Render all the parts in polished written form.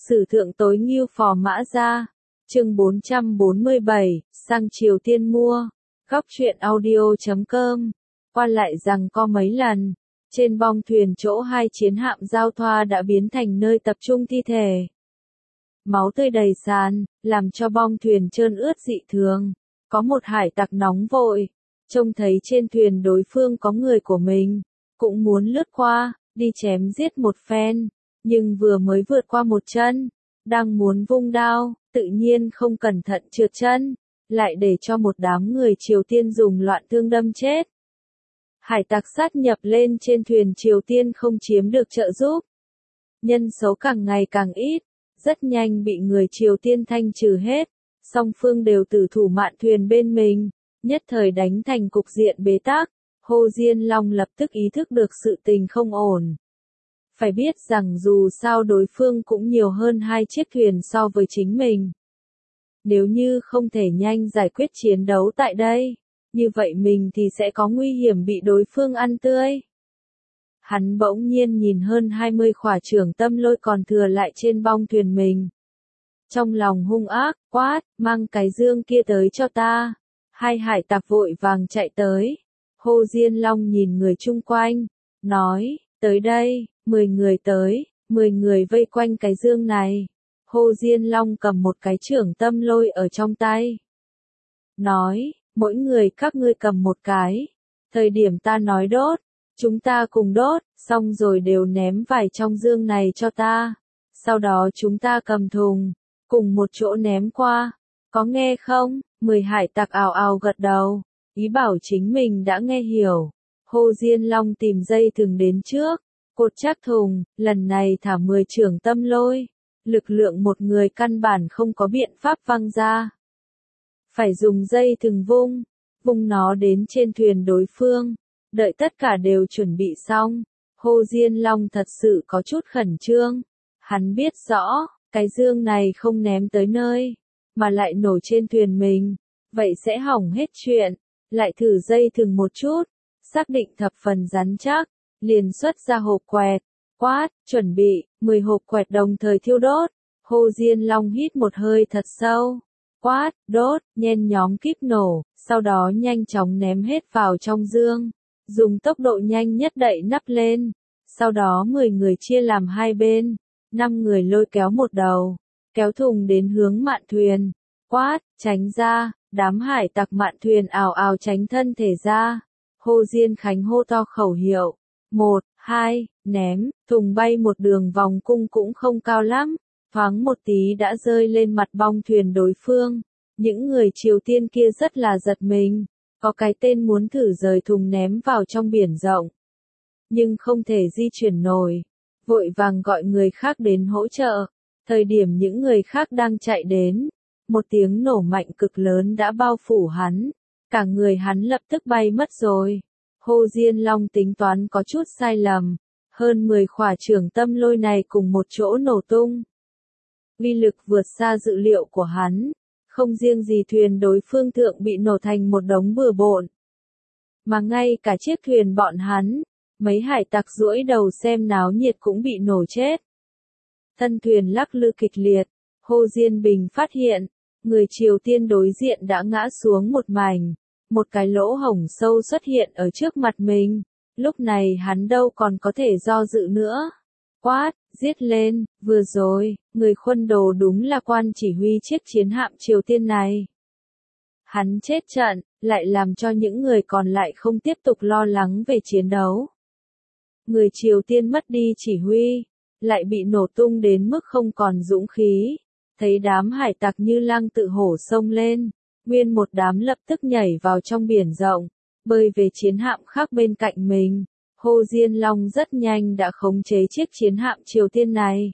Sử thượng tối Ngưu Phò Mã Gia, chương 447, sang Triều Tiên mua. Góc truyện audio.com. Qua lại rằng có mấy lần, trên bong thuyền chỗ hai chiến hạm giao thoa đã biến thành nơi tập trung thi thể. Máu tươi đầy sàn, làm cho bong thuyền trơn ướt dị thường. Có một hải tặc nóng vội, trông thấy trên thuyền đối phương có người của mình, cũng muốn lướt qua, đi chém giết một phen. Nhưng vừa mới vượt qua một chân, đang muốn vung đao, tự nhiên không cẩn thận trượt chân, lại để cho một đám người Triều Tiên dùng loạn thương đâm chết. Hải tặc sát nhập lên trên thuyền Triều Tiên không chiếm được trợ giúp. Nhân số càng ngày càng ít, rất nhanh bị người Triều Tiên thanh trừ hết, song phương đều tử thủ mạn thuyền bên mình, nhất thời đánh thành cục diện bế tắc. Hồ Diên Long lập tức ý thức được sự tình không ổn. Phải biết rằng dù sao đối phương cũng nhiều hơn hai chiếc thuyền so với chính mình. Nếu như không thể nhanh giải quyết chiến đấu tại đây, như vậy mình thì sẽ có nguy hiểm bị đối phương ăn tươi. Hắn bỗng nhiên nhìn hơn 20 khỏa trưởng tâm lôi còn thừa lại trên bong thuyền mình. Trong lòng hung ác, quát, mang cái dương kia tới cho ta. Hai hải tặc vội vàng chạy tới. Hồ Diên Long nhìn người chung quanh, nói, tới đây. 10 người tới, 10 người vây quanh cái dương này. Hồ Diên Long cầm một cái trưởng tâm lôi ở trong tay. Nói, mỗi người các ngươi cầm một cái. Thời điểm ta nói đốt, chúng ta cùng đốt, xong rồi đều ném vào trong dương này cho ta. Sau đó chúng ta cầm thùng, cùng một chỗ ném qua. Có nghe không? 10 hải tặc ào ào gật đầu, ý bảo chính mình đã nghe hiểu. Hồ Diên Long tìm dây thừng đến trước. Cột chắc thùng, lần này thả 10 trưởng tâm lôi. Lực lượng một người căn bản không có biện pháp văng ra. Phải dùng dây thừng vung nó đến trên thuyền đối phương. Đợi tất cả đều chuẩn bị xong. Hồ Diên Long thật sự có chút khẩn trương. Hắn biết rõ, cái dương này không ném tới nơi, mà lại nổi trên thuyền mình. Vậy sẽ hỏng hết chuyện. Lại thử dây thừng một chút, xác định thập phần rắn chắc. Liền xuất ra hộp quẹt, quát, chuẩn bị, 10 hộp quẹt đồng thời thiêu đốt. Hồ Diên Long hít một hơi thật sâu, quát, đốt, nhen nhóm kíp nổ, sau đó nhanh chóng ném hết vào trong dương, dùng tốc độ nhanh nhất đậy nắp lên. Sau đó 10 người chia làm hai bên, 5 người lôi kéo một đầu, kéo thùng đến hướng mạn thuyền, quát, tránh ra, đám hải tặc mạn thuyền ào ào tránh thân thể ra. Hồ Diên Khánh hô to khẩu hiệu. 1, 2, ném, thùng bay một đường vòng cung cũng không cao lắm, thoáng một tí đã rơi lên mặt bong thuyền đối phương. Những người Triều Tiên kia rất là giật mình, có cái tên muốn thử rời thùng ném vào trong biển rộng. Nhưng không thể di chuyển nổi, vội vàng gọi người khác đến hỗ trợ. Thời điểm những người khác đang chạy đến, một tiếng nổ mạnh cực lớn đã bao phủ hắn, cả người hắn lập tức bay mất rồi. Hồ Diên Long tính toán có chút sai lầm, hơn 10 khỏa trưởng tâm lôi này cùng một chỗ nổ tung. Uy lực vượt xa dự liệu của hắn, không riêng gì thuyền đối phương thượng bị nổ thành một đống bừa bộn, mà ngay cả chiếc thuyền bọn hắn, mấy hải tặc duỗi đầu xem náo nhiệt cũng bị nổ chết. Thân thuyền lắc lư kịch liệt, Hồ Diên Bình phát hiện, người Triều Tiên đối diện đã ngã xuống một mảnh. Một cái lỗ hổng sâu xuất hiện ở trước mặt mình, lúc này hắn đâu còn có thể do dự nữa. Quát, giết lên, vừa rồi, người khuân đồ đúng là quan chỉ huy chiếc chiến hạm Triều Tiên này. Hắn chết trận, lại làm cho những người còn lại không tiếp tục lo lắng về chiến đấu. Người Triều Tiên mất đi chỉ huy, lại bị nổ tung đến mức không còn dũng khí. Thấy đám hải tặc như lang tự hổ xông lên. Nguyên một đám lập tức nhảy vào trong biển rộng, bơi về chiến hạm khác bên cạnh mình. Hồ Diên Long rất nhanh đã khống chế chiếc chiến hạm Triều Tiên này.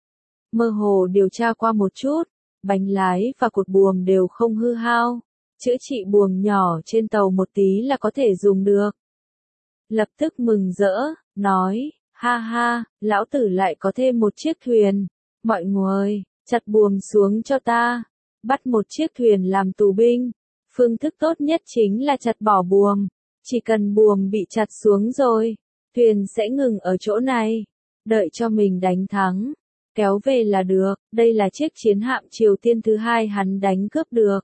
Mơ hồ điều tra qua một chút, bánh lái và cột buồm đều không hư hao, chữa trị buồm nhỏ trên tàu một tí là có thể dùng được. Lập tức mừng rỡ, nói, ha ha, lão tử lại có thêm một chiếc thuyền. Mọi người, chặt buồm xuống cho ta. Bắt một chiếc thuyền làm tù binh. Phương thức tốt nhất chính là chặt bỏ buồm. Chỉ cần buồm bị chặt xuống rồi, thuyền sẽ ngừng ở chỗ này. Đợi cho mình đánh thắng. kéo về là được, đây là chiếc chiến hạm Triều Tiên thứ hai hắn đánh cướp được.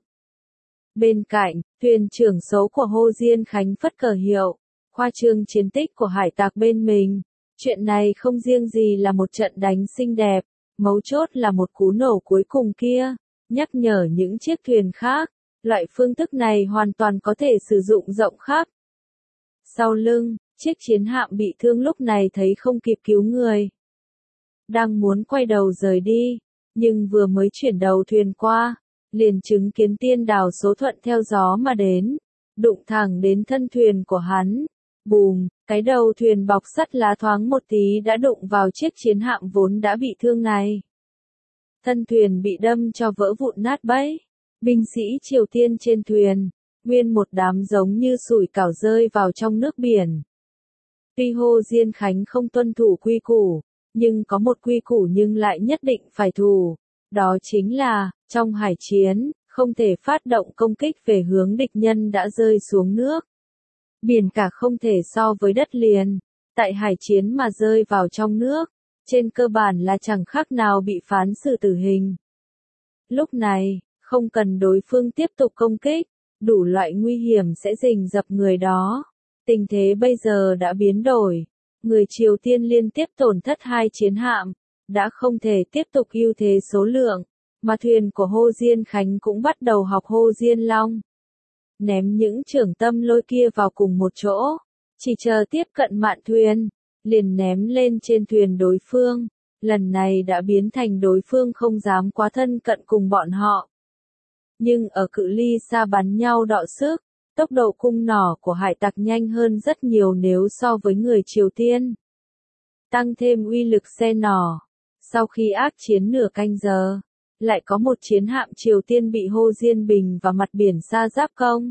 Bên cạnh, thuyền trưởng số của Hồ Diên Khánh phất cờ hiệu, khoa trương chiến tích của hải tặc bên mình. Chuyện này không riêng gì là một trận đánh xinh đẹp, mấu chốt là một cú nổ cuối cùng kia, nhắc nhở những chiếc thuyền khác, loại phương thức này hoàn toàn có thể sử dụng rộng khắp. Sau lưng, chiếc chiến hạm bị thương lúc này thấy không kịp cứu người. Đang muốn quay đầu rời đi, nhưng vừa mới chuyển đầu thuyền qua, liền chứng kiến tiên đảo số thuận theo gió mà đến, đụng thẳng đến thân thuyền của hắn. Bùm, cái đầu thuyền bọc sắt lá thoáng một tí đã đụng vào chiếc chiến hạm vốn đã bị thương này. Thân thuyền bị đâm cho vỡ vụn nát bấy. Binh sĩ Triều Tiên trên thuyền, nguyên một đám giống như sủi cảo rơi vào trong nước biển. Tuy Hồ Diên Khánh không tuân thủ quy củ, nhưng có một quy củ nhưng lại nhất định phải thủ. Đó chính là, trong hải chiến, không thể phát động công kích về hướng địch nhân đã rơi xuống nước. Biển cả không thể so với đất liền, tại hải chiến mà rơi vào trong nước, trên cơ bản là chẳng khác nào bị phán xử tử hình. Lúc này, không cần đối phương tiếp tục công kích, đủ loại nguy hiểm sẽ rình rập người đó. Tình thế bây giờ đã biến đổi, người Triều Tiên liên tiếp tổn thất 2 chiến hạm, đã không thể tiếp tục ưu thế số lượng, mà thuyền của Hồ Diên Khánh cũng bắt đầu học Hồ Diên Long. Ném những trưởng tâm lôi kia vào cùng một chỗ, chỉ chờ tiếp cận mạn thuyền, liền ném lên trên thuyền đối phương, lần này đã biến thành đối phương không dám quá thân cận cùng bọn họ. Nhưng ở cự ly xa bắn nhau đọ sức, tốc độ cung nỏ của hải tặc nhanh hơn rất nhiều nếu so với người Triều Tiên. Tăng thêm uy lực xe nỏ, sau khi ác chiến nửa canh giờ, lại có một chiến hạm Triều Tiên bị Hồ Diên Bình và mặt biển xa giáp công.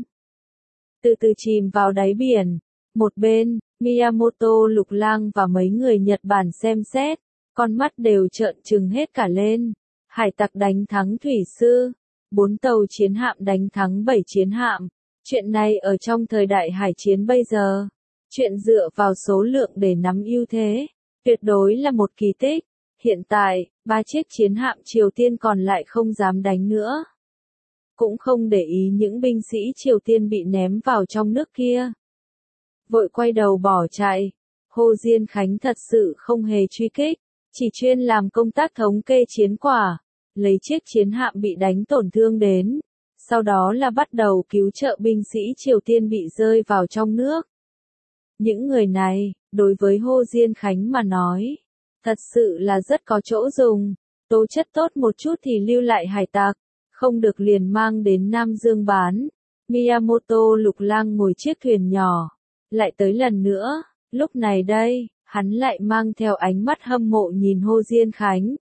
Từ từ chìm vào đáy biển, một bên, Miyamoto Lục Lang và mấy người Nhật Bản xem xét, con mắt đều trợn trừng hết cả lên. Hải tặc đánh thắng thủy sư, 4 tàu chiến hạm đánh thắng 7 chiến hạm. Chuyện này ở trong thời đại hải chiến bây giờ, chuyện dựa vào số lượng để nắm ưu thế, tuyệt đối là một kỳ tích. Hiện tại, 3 chiếc chiến hạm Triều Tiên còn lại không dám đánh nữa. Cũng không để ý những binh sĩ Triều Tiên bị ném vào trong nước kia. Vội quay đầu bỏ chạy. Hồ Diên Khánh thật sự không hề truy kích, chỉ chuyên làm công tác thống kê chiến quả, lấy chiếc chiến hạm bị đánh tổn thương đến. Sau đó là bắt đầu cứu trợ binh sĩ Triều Tiên bị rơi vào trong nước. Những người này, đối với Hồ Diên Khánh mà nói, thật sự là rất có chỗ dùng. Tố chất tốt một chút thì lưu lại hải tặc, không được liền mang đến Nam Dương bán. Miyamoto Lục Lang ngồi chiếc thuyền nhỏ, lại tới lần nữa, lúc này đây, hắn lại mang theo ánh mắt hâm mộ nhìn Hồ Diên Khánh.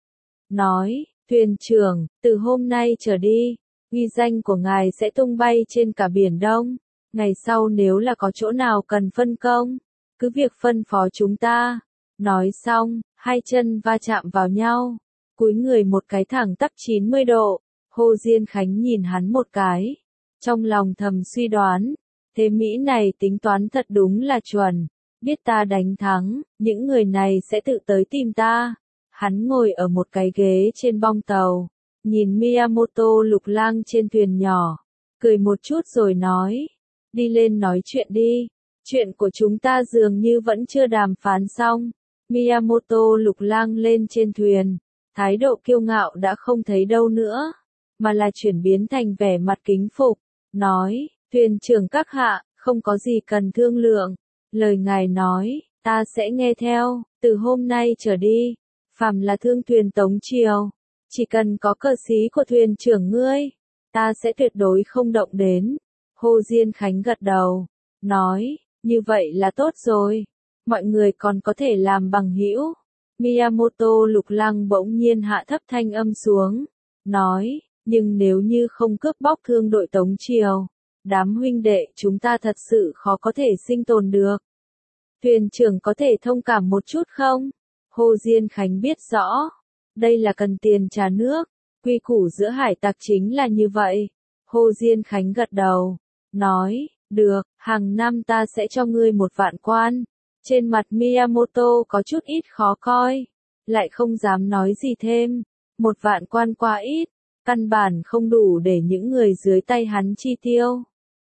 Nói, thuyền trưởng, từ hôm nay trở đi, uy danh của ngài sẽ tung bay trên cả Biển Đông. Ngày sau nếu là có chỗ nào cần phân công, cứ việc phân phó chúng ta. Nói xong, hai chân va chạm vào nhau, cúi người một cái thẳng tắp 90 độ. Hồ Diên Khánh nhìn hắn một cái, trong lòng thầm suy đoán, thế Mỹ này tính toán thật đúng là chuẩn, biết ta đánh thắng, những người này sẽ tự tới tìm ta. Hắn ngồi ở một cái ghế trên bong tàu, nhìn Miyamoto Lục Lang trên thuyền nhỏ, cười một chút rồi nói, đi lên nói chuyện đi, chuyện của chúng ta dường như vẫn chưa đàm phán xong. Miyamoto Lục Lang lên trên thuyền, thái độ kiêu ngạo đã không thấy đâu nữa, mà là chuyển biến thành vẻ mặt kính phục, nói, thuyền trưởng các hạ, không có gì cần thương lượng, lời ngài nói, ta sẽ nghe theo, từ hôm nay trở đi, phàm là thương thuyền Tống Triều, chỉ cần có cờ xí của thuyền trưởng ngươi, ta sẽ tuyệt đối không động đến. Hồ Diên Khánh gật đầu, nói, như vậy là tốt rồi, mọi người còn có thể làm bằng hữu. Miyamoto Lục Lang bỗng nhiên hạ thấp thanh âm xuống, nói, nhưng nếu như không cướp bóc thương đội Tống Triều, đám huynh đệ chúng ta thật sự khó có thể sinh tồn được. Thuyền trưởng có thể thông cảm một chút không? Hồ Diên Khánh biết rõ, đây là cần tiền trả nước, quy củ giữa hải tặc chính là như vậy. Hồ Diên Khánh gật đầu, nói, được, hàng năm ta sẽ cho ngươi 1 vạn quan. Trên mặt Miyamoto có chút ít khó coi, lại không dám nói gì thêm. 1 vạn quan quá ít, căn bản không đủ để những người dưới tay hắn chi tiêu.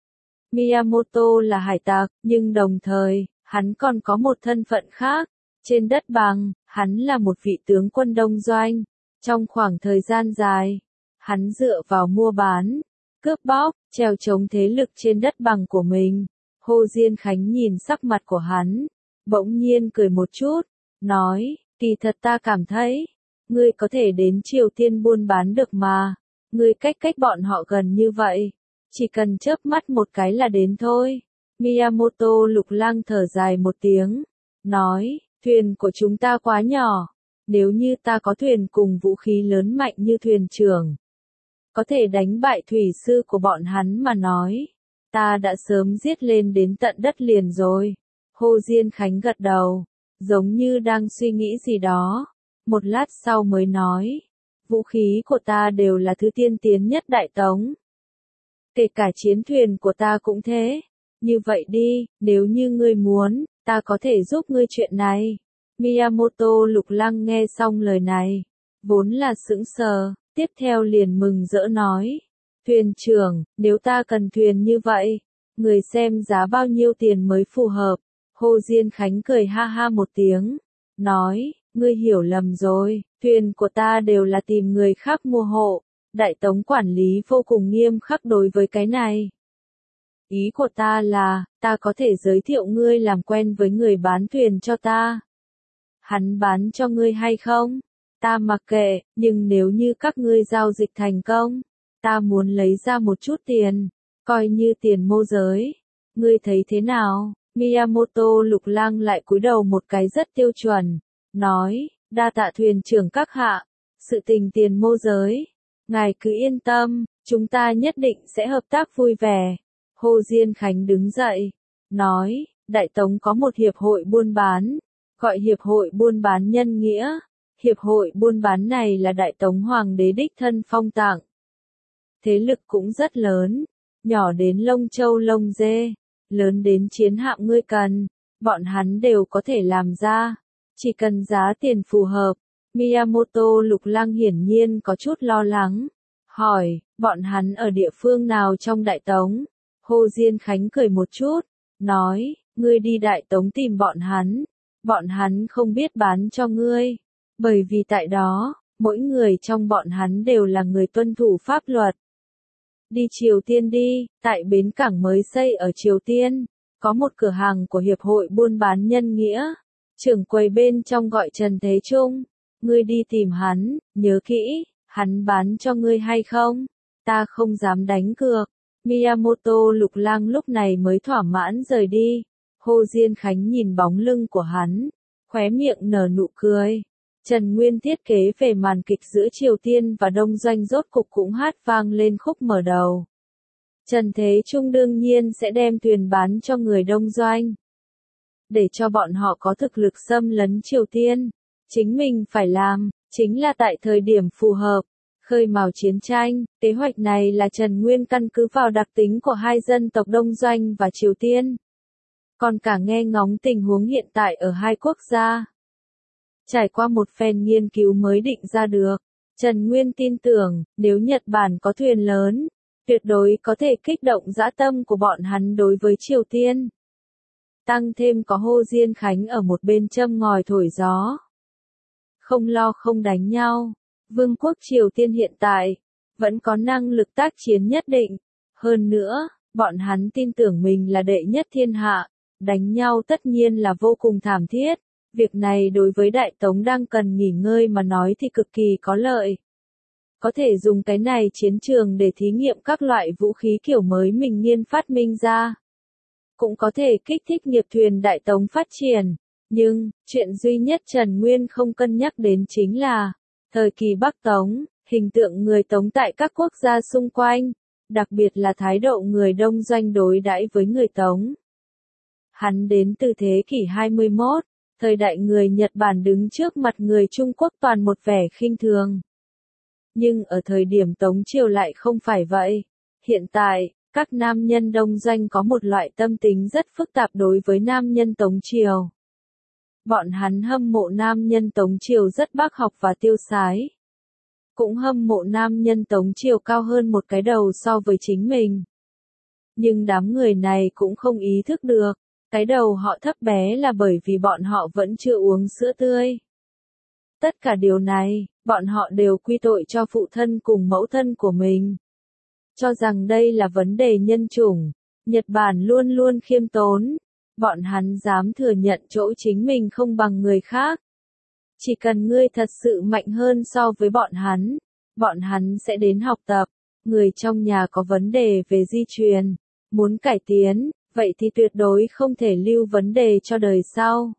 Miyamoto là hải tặc, nhưng đồng thời, hắn còn có một thân phận khác. Trên đất bằng, hắn là một vị tướng quân đông doanh. Trong khoảng thời gian dài, hắn dựa vào mua bán, cướp bóc, trèo chống thế lực trên đất bằng của mình. Hồ Diên Khánh nhìn sắc mặt của hắn, bỗng nhiên cười một chút, nói, kỳ thật ta cảm thấy, ngươi có thể đến Triều Tiên buôn bán được mà, ngươi cách bọn họ gần như vậy, chỉ cần chớp mắt một cái là đến thôi. Miyamoto Lục Lang thở dài một tiếng, nói, thuyền của chúng ta quá nhỏ, nếu như ta có thuyền cùng vũ khí lớn mạnh như thuyền trưởng, có thể đánh bại thủy sư của bọn hắn mà nói, ta đã sớm giết lên đến tận đất liền rồi. Hồ Diên Khánh gật đầu, giống như đang suy nghĩ gì đó, một lát sau mới nói, vũ khí của ta đều là thứ tiên tiến nhất Đại Tống. Kể cả chiến thuyền của ta cũng thế. Như vậy đi, nếu như ngươi muốn, ta có thể giúp ngươi chuyện này. Miyamoto Lục Lang nghe xong lời này, vốn là sững sờ, tiếp theo liền mừng rỡ nói, thuyền trưởng, nếu ta cần thuyền như vậy, người xem giá bao nhiêu tiền mới phù hợp. Hồ Diên Khánh cười ha ha một tiếng, nói, ngươi hiểu lầm rồi, thuyền của ta đều là tìm người khác mua hộ, Đại Tống quản lý vô cùng nghiêm khắc đối với cái này. Ý của ta là, ta có thể giới thiệu ngươi làm quen với người bán thuyền cho ta. Hắn bán cho ngươi hay không? Ta mặc kệ, nhưng nếu như các ngươi giao dịch thành công, ta muốn lấy ra một chút tiền, coi như tiền môi giới. Ngươi thấy thế nào? Miyamoto Lục Lang lại cúi đầu một cái rất tiêu chuẩn, nói, đa tạ thuyền trưởng các hạ, sự tình tiền môi giới. Ngài cứ yên tâm, chúng ta nhất định sẽ hợp tác vui vẻ. Hồ Diên Khánh đứng dậy, nói, Đại Tống có một hiệp hội buôn bán, gọi Hiệp hội buôn bán nhân nghĩa. Hiệp hội buôn bán này là Đại Tống Hoàng đế đích thân phong tặng. Thế lực cũng rất lớn, nhỏ đến lông châu lông dê, lớn đến chiến hạm ngươi cần, bọn hắn đều có thể làm ra, chỉ cần giá tiền phù hợp. Miyamoto Lục Lang hiển nhiên có chút lo lắng, hỏi, bọn hắn ở địa phương nào trong Đại Tống? Hồ Diên Khánh cười một chút, nói, ngươi đi Đại Tống tìm bọn hắn không biết bán cho ngươi, bởi vì tại đó, mỗi người trong bọn hắn đều là người tuân thủ pháp luật. Đi Triều Tiên đi, tại bến cảng mới xây ở Triều Tiên, có một cửa hàng của Hiệp hội buôn bán nhân nghĩa, trưởng quầy bên trong gọi Trần Thế Trung, ngươi đi tìm hắn, nhớ kỹ, hắn bán cho ngươi hay không? Ta không dám đánh cược. Miyamoto Lục Lang lúc này mới thỏa mãn rời đi. Hồ Diên Khánh nhìn bóng lưng của hắn, khóe miệng nở nụ cười. Trần Nguyên thiết kế về màn kịch giữa Triều Tiên và Đông Doanh rốt cục cũng hát vang lên khúc mở đầu. Trần Thế Trung đương nhiên sẽ đem thuyền bán cho người Đông Doanh, để cho bọn họ có thực lực xâm lấn Triều Tiên. Chính mình phải làm, chính là tại thời điểm phù hợp, khơi mào chiến tranh. Kế hoạch này là Trần Nguyên căn cứ vào đặc tính của hai dân tộc Đông Doanh và Triều Tiên, còn cả nghe ngóng tình huống hiện tại ở hai quốc gia. Trải qua một phen nghiên cứu mới định ra được, Trần Nguyên tin tưởng, nếu Nhật Bản có thuyền lớn, tuyệt đối có thể kích động dã tâm của bọn hắn đối với Triều Tiên. Tăng thêm có Hồ Diên Khánh ở một bên châm ngòi thổi gió. Không lo không đánh nhau, Vương quốc Triều Tiên hiện tại, vẫn có năng lực tác chiến nhất định. Hơn nữa, bọn hắn tin tưởng mình là đệ nhất thiên hạ, đánh nhau tất nhiên là vô cùng thảm thiết. Việc này đối với Đại Tống đang cần nghỉ ngơi mà nói thì cực kỳ có lợi. Có thể dùng cái này chiến trường để thí nghiệm các loại vũ khí kiểu mới mình nghiên phát minh ra. Cũng có thể kích thích nghiệp thuyền Đại Tống phát triển. Nhưng, chuyện duy nhất Trần Nguyên không cân nhắc đến chính là, thời kỳ Bắc Tống, hình tượng người Tống tại các quốc gia xung quanh, đặc biệt là thái độ người Đông Doanh đối đãi với người Tống. Hắn đến từ thế kỷ 21, thời đại người Nhật Bản đứng trước mặt người Trung Quốc toàn một vẻ khinh thường. Nhưng ở thời điểm Tống Triều lại không phải vậy. Hiện tại, các nam nhân Đông Doanh có một loại tâm tính rất phức tạp đối với nam nhân Tống Triều. Bọn hắn hâm mộ nam nhân Tống Triều rất bác học và tiêu sái. Cũng hâm mộ nam nhân Tống Triều cao hơn một cái đầu so với chính mình. Nhưng đám người này cũng không ý thức được, cái đầu họ thấp bé là bởi vì bọn họ vẫn chưa uống sữa tươi. Tất cả điều này, bọn họ đều quy tội cho phụ thân cùng mẫu thân của mình. Cho rằng đây là vấn đề nhân chủng, Nhật Bản luôn luôn khiêm tốn. Bọn hắn dám thừa nhận chỗ chính mình không bằng người khác. Chỉ cần ngươi thật sự mạnh hơn so với bọn hắn sẽ đến học tập. Người trong nhà có vấn đề về di truyền, muốn cải tiến, vậy thì tuyệt đối không thể lưu vấn đề cho đời sau.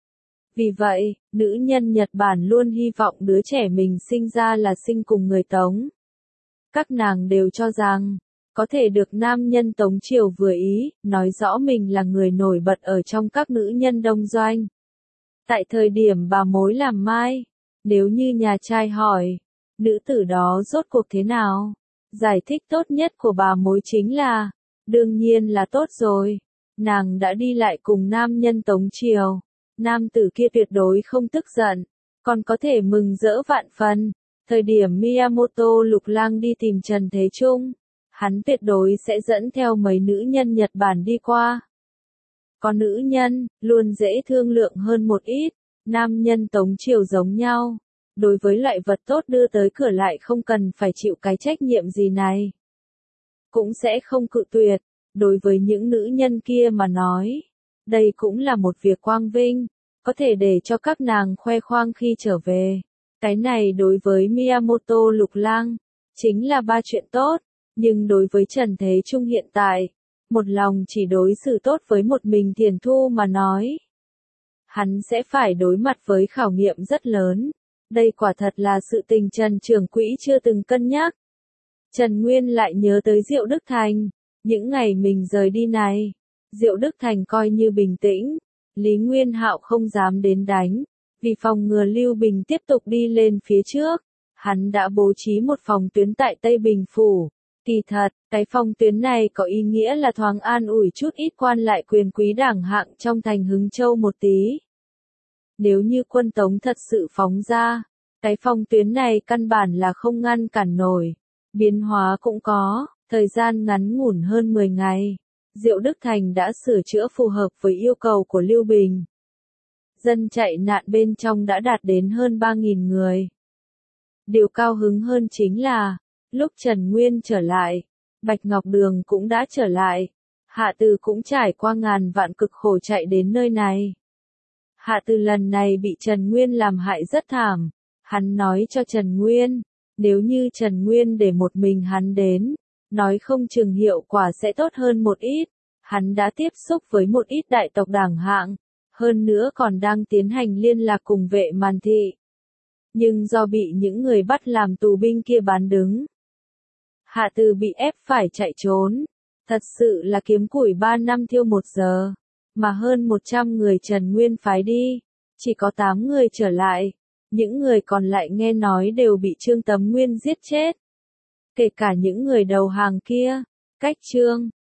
Vì vậy, nữ nhân Nhật Bản luôn hy vọng đứa trẻ mình sinh ra là sinh cùng người Tống. Các nàng đều cho rằng, có thể được nam nhân Tống Triều vừa ý, nói rõ mình là người nổi bật ở trong các nữ nhân đông doanh. Tại thời điểm bà mối làm mai, nếu như nhà trai hỏi, nữ tử đó rốt cuộc thế nào? Giải thích tốt nhất của bà mối chính là, đương nhiên là tốt rồi. Nàng đã đi lại cùng nam nhân Tống Triều. Nam tử kia tuyệt đối không tức giận, còn có thể mừng rỡ vạn phần. Thời điểm Miyamoto Lục Lang đi tìm Trần Thế Trung, hắn tuyệt đối sẽ dẫn theo mấy nữ nhân Nhật Bản đi qua. Có nữ nhân, luôn dễ thương lượng hơn một ít, nam nhân Tống Triều giống nhau. Đối với loại vật tốt đưa tới cửa lại không cần phải chịu cái trách nhiệm gì này. Cũng sẽ không cự tuyệt, đối với những nữ nhân kia mà nói. Đây cũng là một việc quang vinh, có thể để cho các nàng khoe khoang khi trở về. Cái này đối với Miyamoto Lục Lang, chính là ba chuyện tốt, nhưng đối với Trần Thế Trung hiện tại, một lòng chỉ đối xử tốt với một mình Thiền Thu mà nói. Hắn sẽ phải đối mặt với khảo nghiệm rất lớn. Đây quả thật là sự tình Trần trưởng quỹ chưa từng cân nhắc. Trần Nguyên lại nhớ tới Diệu Đức Thành, những ngày mình rời đi này. Diệu Đức Thành coi như bình tĩnh, Lý Nguyên Hạo không dám đến đánh, vì phòng ngừa Lưu Bình tiếp tục đi lên phía trước, hắn đã bố trí một phòng tuyến tại Tây Bình Phủ. Kỳ thật, cái phòng tuyến này có ý nghĩa là thoáng an ủi chút ít quan lại quyền quý đẳng hạng trong thành Hưng Châu một tí. Nếu như quân Tống thật sự phóng ra, cái phòng tuyến này căn bản là không ngăn cản nổi. Biến hóa cũng có, thời gian ngắn ngủn hơn 10 ngày. Diệu Đức Thành đã sửa chữa phù hợp với yêu cầu của Lưu Bình. Dân chạy nạn bên trong đã đạt đến hơn 3.000 người. Điều cao hứng hơn chính là, lúc Trần Nguyên trở lại, Bạch Ngọc Đường cũng đã trở lại. Hạ Từ cũng trải qua ngàn vạn cực khổ chạy đến nơi này. Hạ Từ lần này bị Trần Nguyên làm hại rất thảm. Hắn nói cho Trần Nguyên, nếu như Trần Nguyên để một mình hắn đến, nói không chừng hiệu quả sẽ tốt hơn một ít. Hắn đã tiếp xúc với một ít đại tộc đẳng hạng, hơn nữa còn đang tiến hành liên lạc cùng Vệ Màn Thị. Nhưng do bị những người bắt làm tù binh kia bán đứng, Hạ Từ bị ép phải chạy trốn. Thật sự là kiếm củi 3 năm thiêu 1 giờ, mà hơn 100 người Trần Nguyên phái đi, chỉ có 8 người trở lại. Những người còn lại nghe nói đều bị Trương Tấm Nguyên giết chết. Kể cả những người đầu hàng kia, cách Trương